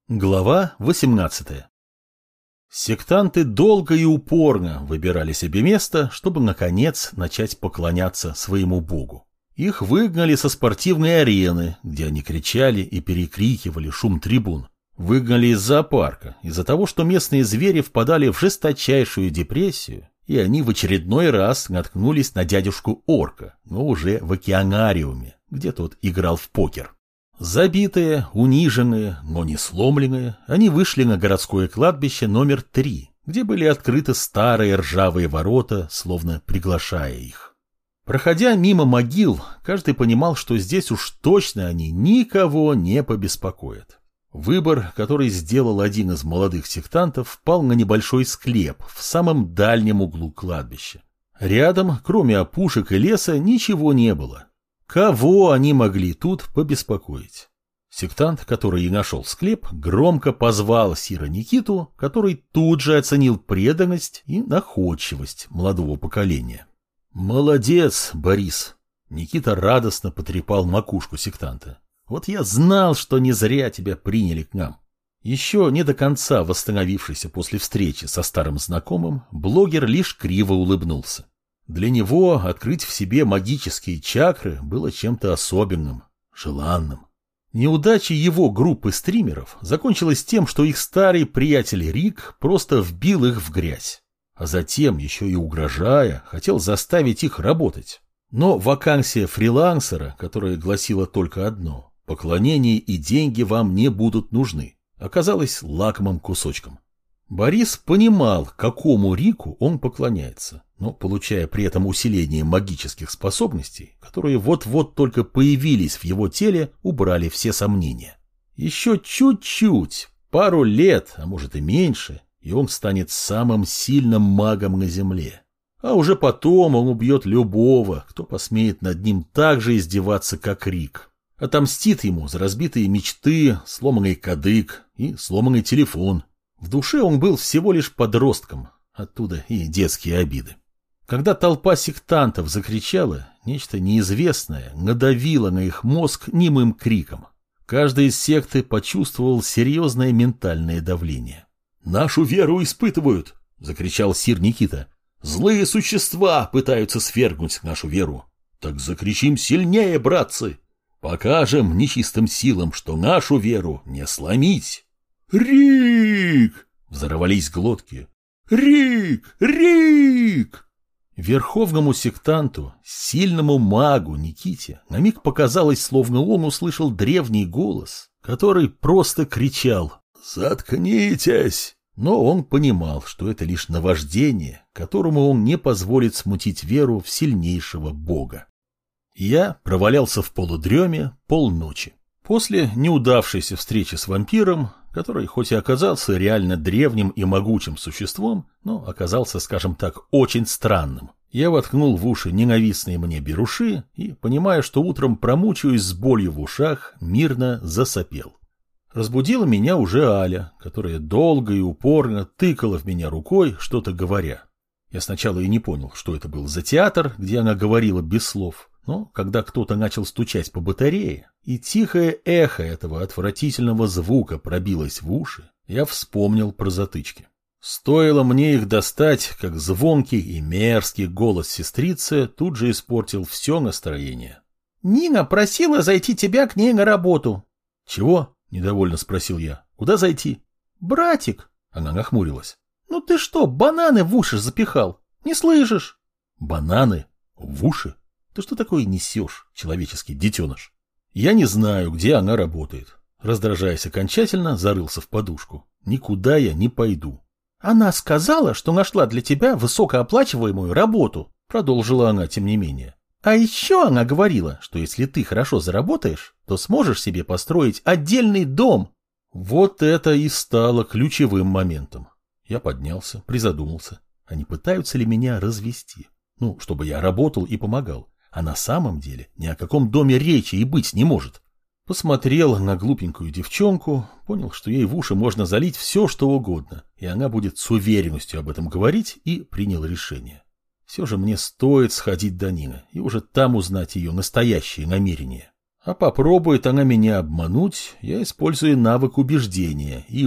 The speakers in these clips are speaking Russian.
Глава 18. Сектанты долго и упорно выбирали себе место, чтобы, наконец, начать поклоняться своему богу. Их выгнали со спортивной арены, где они кричали и перекрикивали шум трибун. Выгнали из зоопарка, из-за того, что местные звери впадали в жесточайшую депрессию, и они в очередной раз наткнулись на дядюшку Орка, но уже в океанариуме, где тот играл в покер. Забитые, униженные, но не сломленные, они вышли на городское кладбище номер 3, где были открыты старые ржавые ворота, словно приглашая их. Проходя мимо могил, каждый понимал, что здесь уж точно они никого не побеспокоят. Выбор, который сделал один из молодых сектантов, пал на небольшой склеп в самом дальнем углу кладбища. Рядом, кроме опушек и леса, ничего не было. Кого они могли тут побеспокоить? Сектант, который и нашел склеп, громко позвал Сира Никиту, который тут же оценил преданность и находчивость молодого поколения. «Молодец, Борис!» Никита радостно потрепал макушку сектанта. «Вот я знал, что не зря тебя приняли к нам». Еще не до конца восстановившийся после встречи со старым знакомым, блогер лишь криво улыбнулся. Для него открыть в себе магические чакры было чем-то особенным, желанным. Неудача его группы стримеров закончилась тем, что их старый приятель Рик просто вбил их в грязь. А затем, еще и угрожая, хотел заставить их работать. Но вакансия фрилансера, которая гласила только одно – поклонение и деньги вам не будут нужны, оказалась лакомым кусочком. Борис понимал, какому Рику он поклоняется, но, получая при этом усиление магических способностей, которые вот-вот только появились в его теле, убрали все сомнения. Еще чуть-чуть, пару лет, а может и меньше, и он станет самым сильным магом на земле. А уже потом он убьет любого, кто посмеет над ним так же издеваться, как Рик. Отомстит ему за разбитые мечты, сломанный кадык и сломанный телефон. В душе он был всего лишь подростком, оттуда и детские обиды. Когда толпа сектантов закричала, нечто неизвестное надавило на их мозг немым криком. Каждый из секты почувствовал серьезное ментальное давление. «Нашу веру испытывают!» — закричал сир Никита. «Злые существа пытаются свергнуть нашу веру. Так закричим сильнее, братцы! Покажем нечистым силам, что нашу веру не сломить!» «Рик!» — взорвались глотки. «Рик! Рик!» Верховному сектанту, сильному магу Никите, на миг показалось, словно он услышал древний голос, который просто кричал «Заткнитесь!». Но он понимал, что это лишь наваждение, которому он не позволит смутить веру в сильнейшего бога. Я провалялся в полудреме полночи. После неудавшейся встречи с вампиром, который хоть и оказался реально древним и могучим существом, но оказался, скажем так, очень странным, я воткнул в уши ненавистные мне беруши и, понимая, что утром промучаюсь с болью в ушах, мирно засопел. Разбудила меня уже Аля, которая долго и упорно тыкала в меня рукой, что-то говоря. Я сначала и не понял, что это был за театр, где она говорила без слов. Но когда кто-то начал стучать по батарее, и тихое эхо этого отвратительного звука пробилось в уши, я вспомнил про затычки. Стоило мне их достать, как звонкий и мерзкий голос сестрицы тут же испортил все настроение. «Нина просила зайти тебя к ней на работу». «Чего?» — недовольно спросил я. «Куда зайти?» «Братик!» — она нахмурилась. «Ну ты что, бананы в уши запихал? Не слышишь?» «Бананы? В уши? Ты что такое несешь, человеческий детеныш?» Я не знаю, где она работает. Раздражаясь окончательно, зарылся в подушку. Никуда я не пойду. «Она сказала, что нашла для тебя высокооплачиваемую работу», продолжила она тем не менее. «А еще она говорила, что если ты хорошо заработаешь, то сможешь себе построить отдельный дом». Вот это и стало ключевым моментом. Я поднялся, призадумался. А не пытаются ли меня развести? Ну, чтобы я работал и помогал. А на самом деле ни о каком доме речи и быть не может. Посмотрел на глупенькую девчонку, понял, что ей в уши можно залить все, что угодно, и она будет с уверенностью об этом говорить, и принял решение. Все же мне стоит сходить до Нины и уже там узнать ее настоящие намерения. А попробует она меня обмануть, я использую навык убеждения и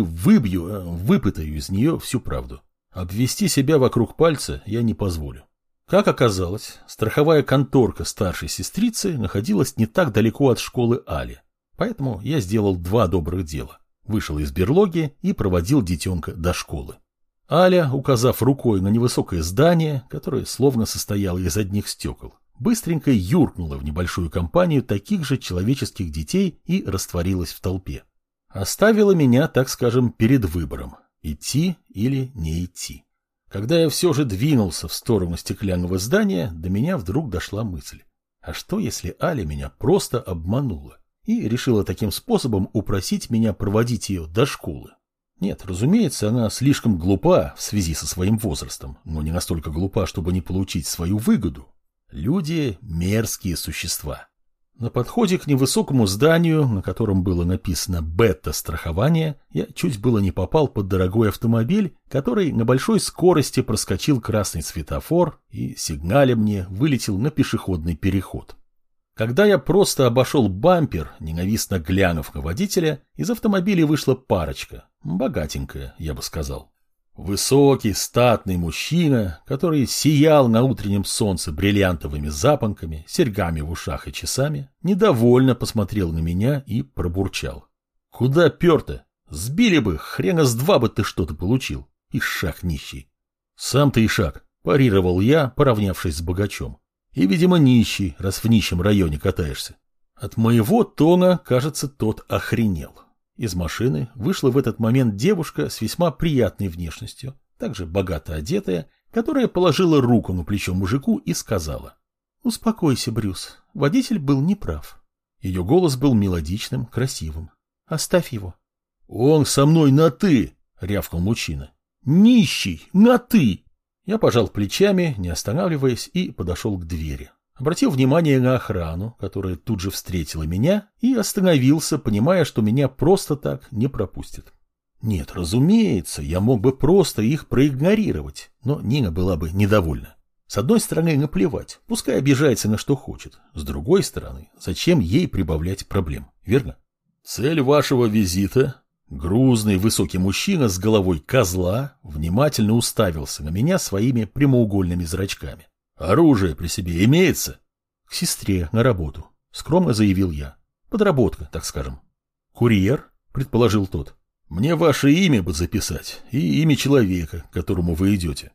выпытаю из нее всю правду. Обвести себя вокруг пальца я не позволю. Как оказалось, страховая конторка старшей сестрицы находилась не так далеко от школы Али. Поэтому я сделал 2 добрых дела. Вышел из берлоги и проводил детенка до школы. Аля, указав рукой на невысокое здание, которое словно состояло из одних стекол, быстренько юркнула в небольшую компанию таких же человеческих детей и растворилась в толпе. Оставила меня, так скажем, перед выбором – идти или не идти. Когда я все же двинулся в сторону стеклянного здания, до меня вдруг дошла мысль. А что, если Аля меня просто обманула и решила таким способом упросить меня проводить ее до школы? Нет, разумеется, она слишком глупа в связи со своим возрастом, но не настолько глупа, чтобы не получить свою выгоду. Люди – мерзкие существа. На подходе к невысокому зданию, на котором было написано «Бета-страхование», я чуть было не попал под дорогой автомобиль, который на большой скорости проскочил красный светофор и, сигналя мне, вылетел на пешеходный переход. Когда я просто обошел бампер, ненавистно глянув на водителя, из автомобиля вышла парочка, богатенькая, я бы сказал. Высокий, статный мужчина, который сиял на утреннем солнце бриллиантовыми запонками, серьгами в ушах и часами, недовольно посмотрел на меня и пробурчал. «Куда пер-то? Сбили бы, хрена с 2 бы ты что-то получил. Ишак нищий». «Сам ты ишак», – парировал я, поравнявшись с богачом. «И, видимо, нищий, раз в нищем районе катаешься». От моего тона, кажется, тот охренел. Из машины вышла в этот момент девушка с весьма приятной внешностью, также богато одетая, которая положила руку на плечо мужику и сказала: «Успокойся, Брюс, водитель был неправ». Ее голос был мелодичным, красивым. «Оставь его». «Он со мной на «ты», — рявкнул мужчина. «Нищий, на «ты». Я пожал плечами, не останавливаясь, и подошел к двери. Обратил внимание на охрану, которая тут же встретила меня, и остановился, понимая, что меня просто так не пропустят. Нет, разумеется, я мог бы просто их проигнорировать, но Нина была бы недовольна. С одной стороны, наплевать, пускай обижается на что хочет. С другой стороны, зачем ей прибавлять проблем, верно? Цель вашего визита? Грузный высокий мужчина с головой козла внимательно уставился на меня своими прямоугольными зрачками. «Оружие при себе имеется?» «К сестре на работу», — скромно заявил я. «Подработка, так скажем». «Курьер?» — предположил тот. «Мне ваше имя бы записать и имя человека, к которому вы идете».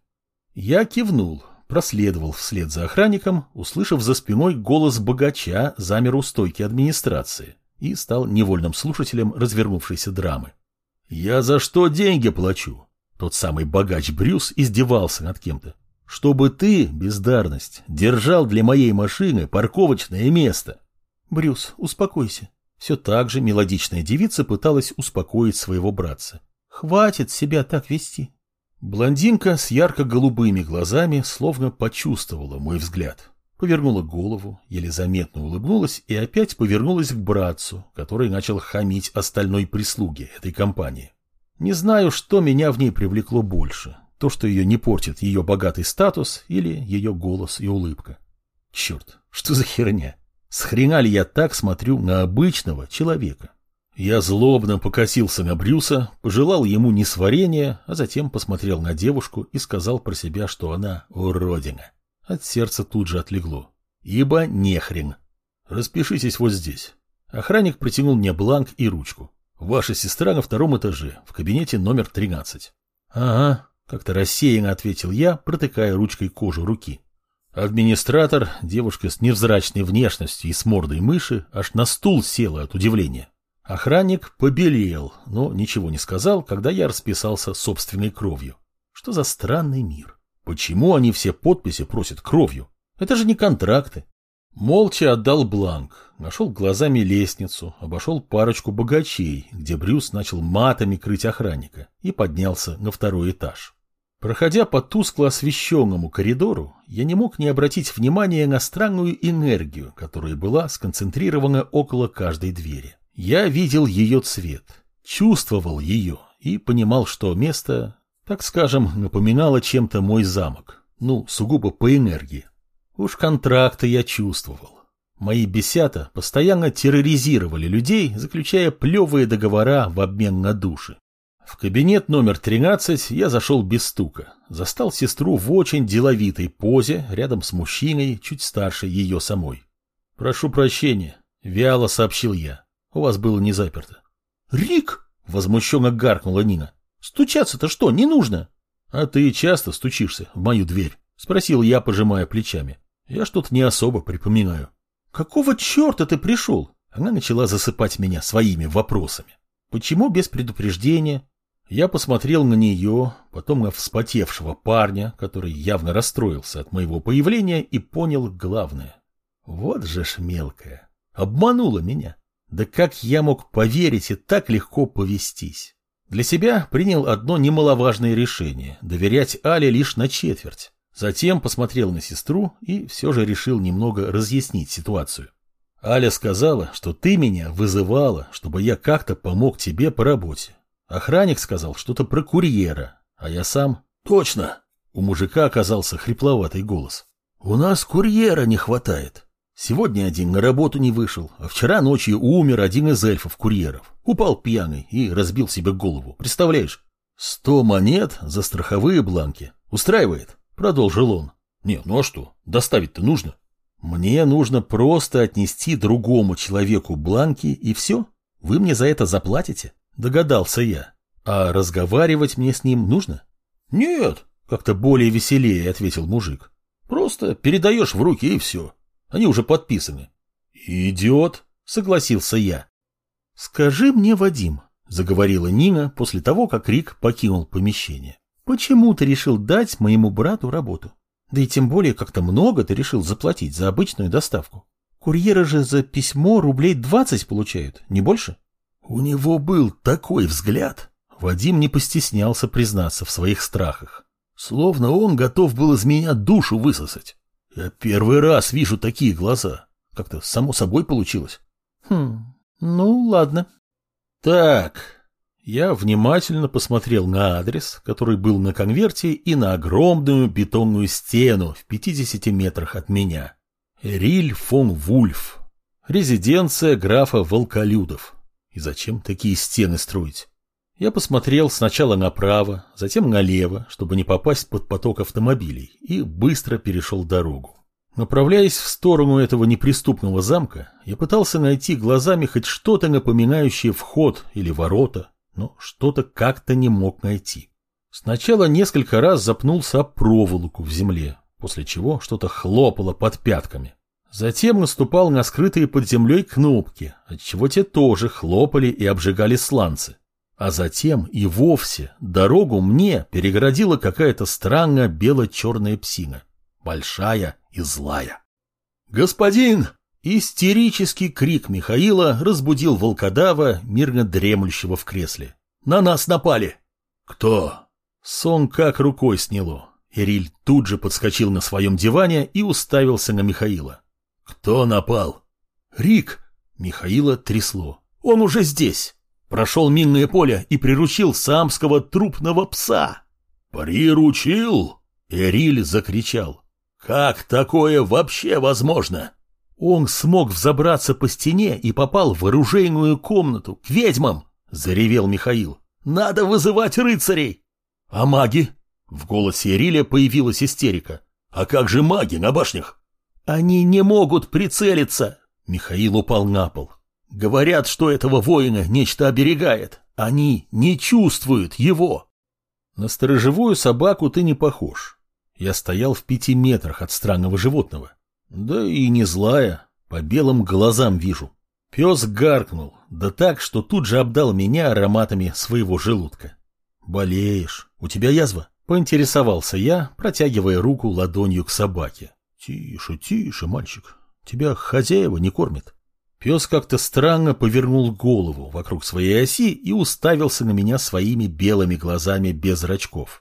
Я кивнул, проследовал вслед за охранником, услышав за спиной голос богача, замер у стойки администрации и стал невольным слушателем развернувшейся драмы. «Я за что деньги плачу?» Тот самый богач Брюс издевался над кем-то. «Чтобы ты, бездарность, держал для моей машины парковочное место». «Брюс, успокойся». Все так же мелодичная девица пыталась успокоить своего братца. «Хватит себя так вести». Блондинка с ярко-голубыми глазами словно почувствовала мой взгляд. Повернула голову, еле заметно улыбнулась и опять повернулась к братцу, который начал хамить остальной прислуге этой компании. Не знаю, что меня в ней привлекло больше. То, что ее не портит ее богатый статус или ее голос и улыбка. Черт, что за херня? С хрена ли я так смотрю на обычного человека? Я злобно покосился на Брюса, пожелал ему несварения, а затем посмотрел на девушку и сказал про себя, что она уродина. От сердца тут же отлегло. Ибо нехрен. Распишитесь вот здесь. Охранник протянул мне бланк и ручку. Ваша сестра на 2-м этаже, в кабинете номер 13. Ага. Как-то рассеянно ответил я, протыкая ручкой кожу руки. Администратор, девушка с невзрачной внешностью и с мордой мыши, аж на стул села от удивления. Охранник побелел, но ничего не сказал, когда я расписался собственной кровью. Что за странный мир? Почему они все подписи просят кровью? Это же не контракты. Молча отдал бланк, нашел глазами лестницу, обошел парочку богачей, где Брюс начал матами крыть охранника, и поднялся на 2-й этаж. Проходя по тускло освещенному коридору, я не мог не обратить внимания на странную энергию, которая была сконцентрирована около каждой двери. Я видел ее цвет, чувствовал ее и понимал, что место, так скажем, напоминало чем-то мой замок, сугубо по энергии. Уж контракты я чувствовал. Мои бесята постоянно терроризировали людей, заключая плевые договора в обмен на души. В кабинет номер 13 я зашел без стука. Застал сестру в очень деловитой позе, рядом с мужчиной, чуть старше ее самой. «Прошу прощения», — вяло сообщил я. «У вас было не заперто». «Рик!» — возмущенно гаркнула Нина. «Стучаться-то что, не нужно?» «А ты часто стучишься в мою дверь?» — спросил я, пожимая плечами. «Я что-то не особо припоминаю». «Какого черта ты пришел?» Она начала засыпать меня своими вопросами. «Почему без предупреждения?» Я посмотрел на нее, потом на вспотевшего парня, который явно расстроился от моего появления, и понял главное. Вот же ж мелкая. Обманула меня. Да как я мог поверить и так легко повестись? Для себя принял одно немаловажное решение – доверять Але лишь на четверть. Затем посмотрел на сестру и все же решил немного разъяснить ситуацию. Аля сказала, что ты меня вызывала, чтобы я как-то помог тебе по работе. Охранник сказал что-то про курьера, а я сам... Точно! У мужика оказался хрипловатый голос. У нас курьера не хватает. Сегодня один на работу не вышел, а вчера ночью умер один из эльфов-курьеров. Упал пьяный и разбил себе голову. Представляешь? 100 монет за страховые бланки. Устраивает? Продолжил он. Не, ну а что? Доставить-то нужно. Мне нужно просто отнести другому человеку бланки и все. Вы мне за это заплатите? Догадался я. А разговаривать мне с ним нужно? Нет, как-то более веселее ответил мужик. Просто передаешь в руки и все. Они уже подписаны. Идет, согласился я. Скажи мне, Вадим, заговорила Нина после того, как Рик покинул помещение. Почему ты решил дать моему брату работу? Да и тем более как-то много ты решил заплатить за обычную доставку. Курьеры же за письмо рублей 20 получают, не больше? У него был такой взгляд. Вадим не постеснялся признаться в своих страхах. Словно он готов был из меня душу высосать. Я первый раз вижу такие глаза. Как-то само собой получилось. Ну ладно. Так, я внимательно посмотрел на адрес, который был на конверте, и на огромную бетонную стену в 50 метрах от меня. Эриль фон Вульф. Резиденция графа Волколюдов. И зачем такие стены строить? Я посмотрел сначала направо, затем налево, чтобы не попасть под поток автомобилей, и быстро перешел дорогу. Направляясь в сторону этого неприступного замка, я пытался найти глазами хоть что-то напоминающее вход или ворота, но что-то как-то не мог найти. Сначала несколько раз запнулся об проволоку в земле, после чего что-то хлопало под пятками. Затем наступал на скрытые под землей кнопки, отчего те тоже хлопали и обжигали сланцы. А затем и вовсе дорогу мне перегородила какая-то странная бело-черная псина. Большая и злая. «Господин!» Истерический крик Михаила разбудил волкодава, мирно дремлющего в кресле. «На нас напали!» «Кто?» Сон как рукой сняло. Эриль тут же подскочил на своем диване и уставился на Михаила. «Кто напал?» «Рик!» Михаила трясло. «Он уже здесь! Прошел минное поле и приручил самского трупного пса!» «Приручил?» Эриль закричал. «Как такое вообще возможно?» «Он смог взобраться по стене и попал в оружейную комнату, к ведьмам!» — заревел Михаил. «Надо вызывать рыцарей!» «А маги?» В голосе Эриля появилась истерика. «А как же маги на башнях?» «Они не могут прицелиться!» Михаил упал на пол. «Говорят, что этого воина нечто оберегает. Они не чувствуют его!» «На сторожевую собаку ты не похож. Я стоял в 5 метрах от странного животного. Да и не злая, по белым глазам вижу. Пес гаркнул, да так, что тут же обдал меня ароматами своего желудка. «Болеешь? У тебя язва?» — поинтересовался я, протягивая руку ладонью к собаке. «Тише, тише, мальчик, тебя хозяева не кормят». Пес как-то странно повернул голову вокруг своей оси и уставился на меня своими белыми глазами без зрачков.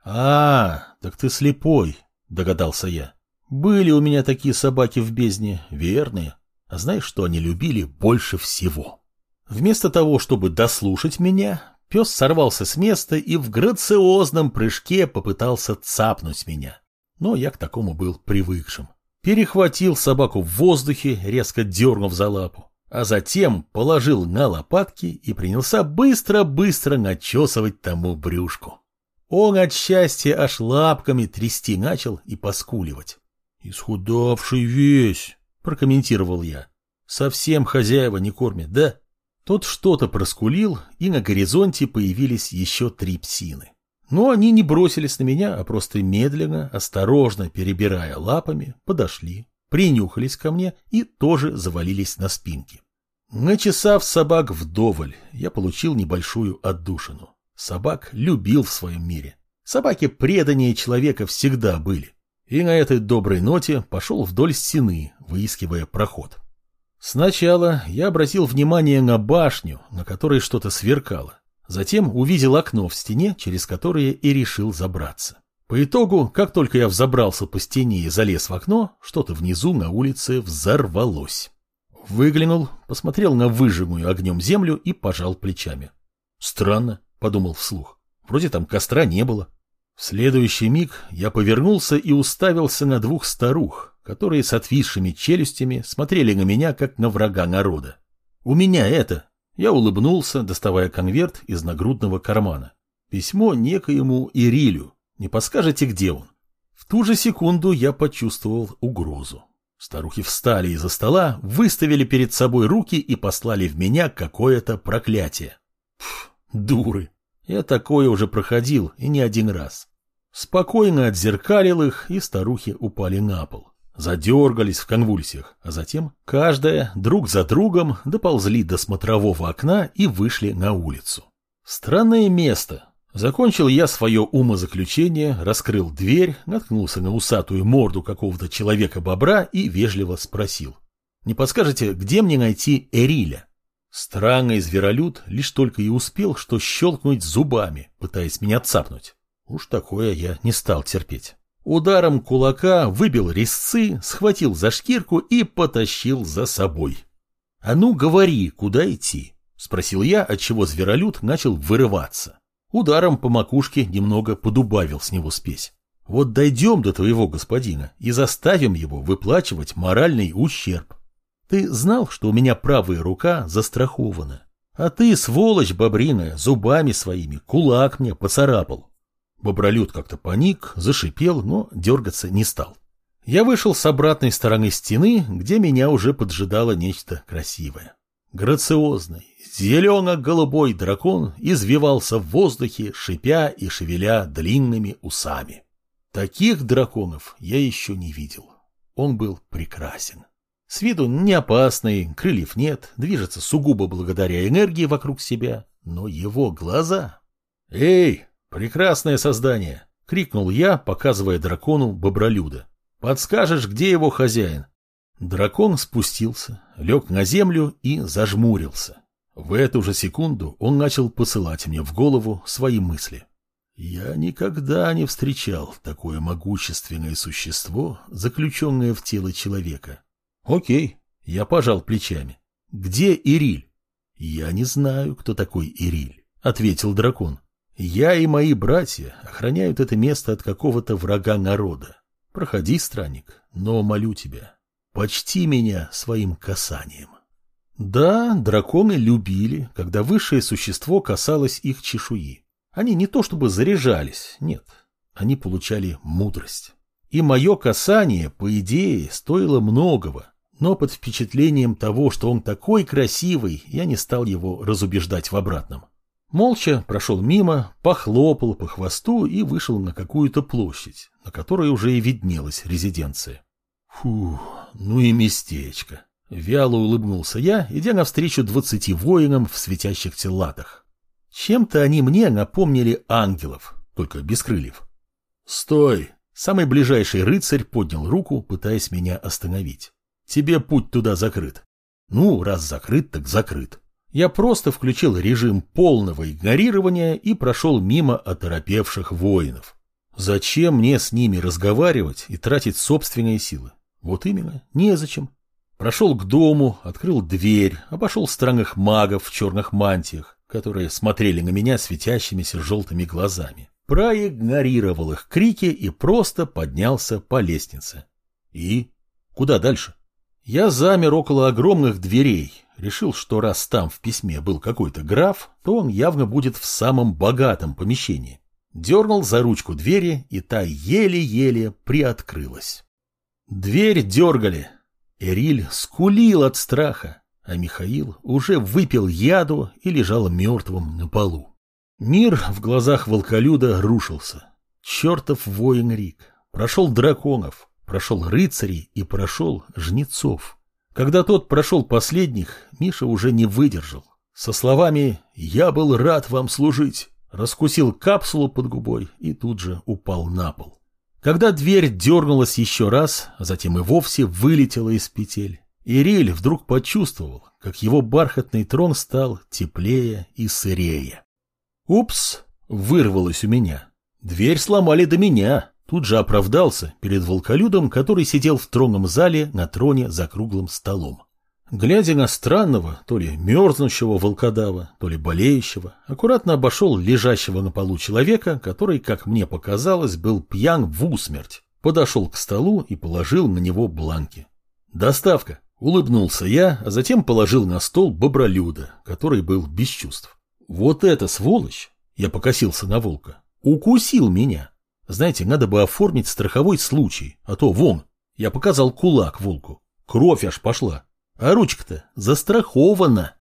Так ты слепой», — догадался я. «Были у меня такие собаки в бездне, верные. А знаешь, что они любили больше всего?» Вместо того, чтобы дослушать меня, пес сорвался с места и в грациозном прыжке попытался цапнуть меня. Но я к такому был привыкшим. перехватил собаку в воздухе, резко дернув за лапу, а затем положил на лопатки и принялся быстро-быстро начесывать тому брюшку. Он от счастья аж лапками трясти начал и поскуливать. «Исхудавший весь», — прокомментировал я. «Совсем хозяева не кормят, да?» Тот что-то проскулил, и на горизонте появились еще 3 псины. Но они не бросились на меня, а просто медленно, осторожно перебирая лапами, подошли, принюхались ко мне и тоже завалились на спинки. Начесав собак вдоволь, я получил небольшую отдушину. Собак любил в своем мире. Собаки преданнее человека всегда были. И на этой доброй ноте пошел вдоль стены, выискивая проход. Сначала я обратил внимание на башню, на которой что-то сверкало. Затем увидел окно в стене, через которое и решил забраться. По итогу, как только я взобрался по стене и залез в окно, что-то внизу на улице взорвалось. Выглянул, посмотрел на выжженную огнем землю и пожал плечами. «Странно», — подумал вслух, — «вроде там костра не было». В следующий миг я повернулся и уставился на 2 старух, которые с отвисшими челюстями смотрели на меня, как на врага народа. «У меня это...» Я улыбнулся, доставая конверт из нагрудного кармана. Письмо некоему Ирилю. Не подскажете, где он? В ту же секунду я почувствовал угрозу. Старухи встали из-за стола, выставили перед собой руки и послали в меня какое-то проклятие. Пф, дуры. Я такое уже проходил, и не один раз. Спокойно отзеркалил их, и старухи упали на пол. Задергались в конвульсиях, а затем каждая друг за другом доползли до смотрового окна и вышли на улицу. Странное место. Закончил я свое умозаключение, раскрыл дверь, наткнулся на усатую морду какого-то человека-бобра и вежливо спросил: «Не подскажете, где мне найти Эриля?» Странный зверолюд лишь только и успел что щелкнуть зубами, пытаясь меня цапнуть. Уж такое я не стал терпеть. Ударом кулака выбил резцы, схватил за шкирку и потащил за собой. «А ну говори, куда идти?» — спросил я, отчего зверолюд начал вырываться. Ударом по макушке немного подубавил с него спесь. «Вот дойдем до твоего господина и заставим его выплачивать моральный ущерб. Ты знал, что у меня правая рука застрахована? А ты, сволочь бобриная, зубами своими кулак мне поцарапал». Бобролюд как-то паник, зашипел, но дергаться не стал. Я вышел с обратной стороны стены, где меня уже поджидало нечто красивое. Грациозный, зелено-голубой дракон извивался в воздухе, шипя и шевеля длинными усами. Таких драконов я еще не видел. Он был прекрасен. С виду не опасный, крыльев нет, движется сугубо благодаря энергии вокруг себя, но его глаза... «Эй, прекрасное создание!» — крикнул я, показывая дракону бобролюда. «Подскажешь, где его хозяин?» Дракон спустился, лег на землю и зажмурился. В эту же секунду он начал посылать мне в голову свои мысли. Я никогда не встречал такое могущественное существо, заключенное в тело человека. Окей, я пожал плечами. Где Ириль? Я не знаю, кто такой Ириль, ответил дракон. Я и мои братья охраняют это место от какого-то врага народа. Проходи, странник, но молю тебя, почти меня своим касанием. Да, драконы любили, когда высшее существо касалось их чешуи. Они не то чтобы заряжались, нет, они получали мудрость. И мое касание, по идее, стоило многого, но под впечатлением того, что он такой красивый, я не стал его разубеждать в обратном. Молча прошел мимо, похлопал по хвосту и вышел на какую-то площадь, на которой уже и виднелась резиденция. Фух, ну и местечко. Вяло улыбнулся я, идя навстречу 20 воинам в светящихся латах. Чем-то они мне напомнили ангелов, только без крыльев. «Стой!» Самый ближайший рыцарь поднял руку, пытаясь меня остановить. «Тебе путь туда закрыт». Ну, раз закрыт, так закрыт. Я просто включил режим полного игнорирования и прошел мимо оторопевших воинов. Зачем мне с ними разговаривать и тратить собственные силы? Вот именно, незачем. Прошел к дому, открыл дверь, обошел странных магов в черных мантиях, которые смотрели на меня светящимися желтыми глазами. Проигнорировал их крики и просто поднялся по лестнице. И Куда дальше? Я замер около огромных дверей. Решил, что раз там в письме был какой-то граф, то он явно будет в самом богатом помещении. Дернул за ручку двери, и та еле-еле приоткрылась. Дверь дергали. Эриль скулил от страха, а Михаил уже выпил яду и лежал мертвым на полу. Мир в глазах волколюда рушился. Чертов воин Рик. Прошел драконов, прошел рыцарей и прошел жнецов. Когда тот прошел последних, Миша уже не выдержал. Со словами «Я был рад вам служить», раскусил капсулу под губой и тут же упал на пол. Когда дверь дернулась еще раз, а затем и вовсе вылетела из петель, Эриль вдруг почувствовал, как его бархатный трон стал теплее и сырее. «Упс!» — вырвалось у меня. Дверь сломали до меня. Тут же оправдался перед волколюдом, который сидел в тронном зале на троне за круглым столом. Глядя на странного, то ли мерзнущего волкодава, то ли болеющего, аккуратно обошел лежащего на полу человека, который, как мне показалось, был пьян в усмерть, подошел к столу и положил на него бланки. «Доставка!» — улыбнулся я, а затем положил на стол бобролюда, который был без чувств. «Вот эта сволочь!» — я покосился на волка. «Укусил меня!» Знаете, надо бы оформить страховой случай, а то вон, я показал кулак волку, кровь аж пошла, а ручка-то застрахована.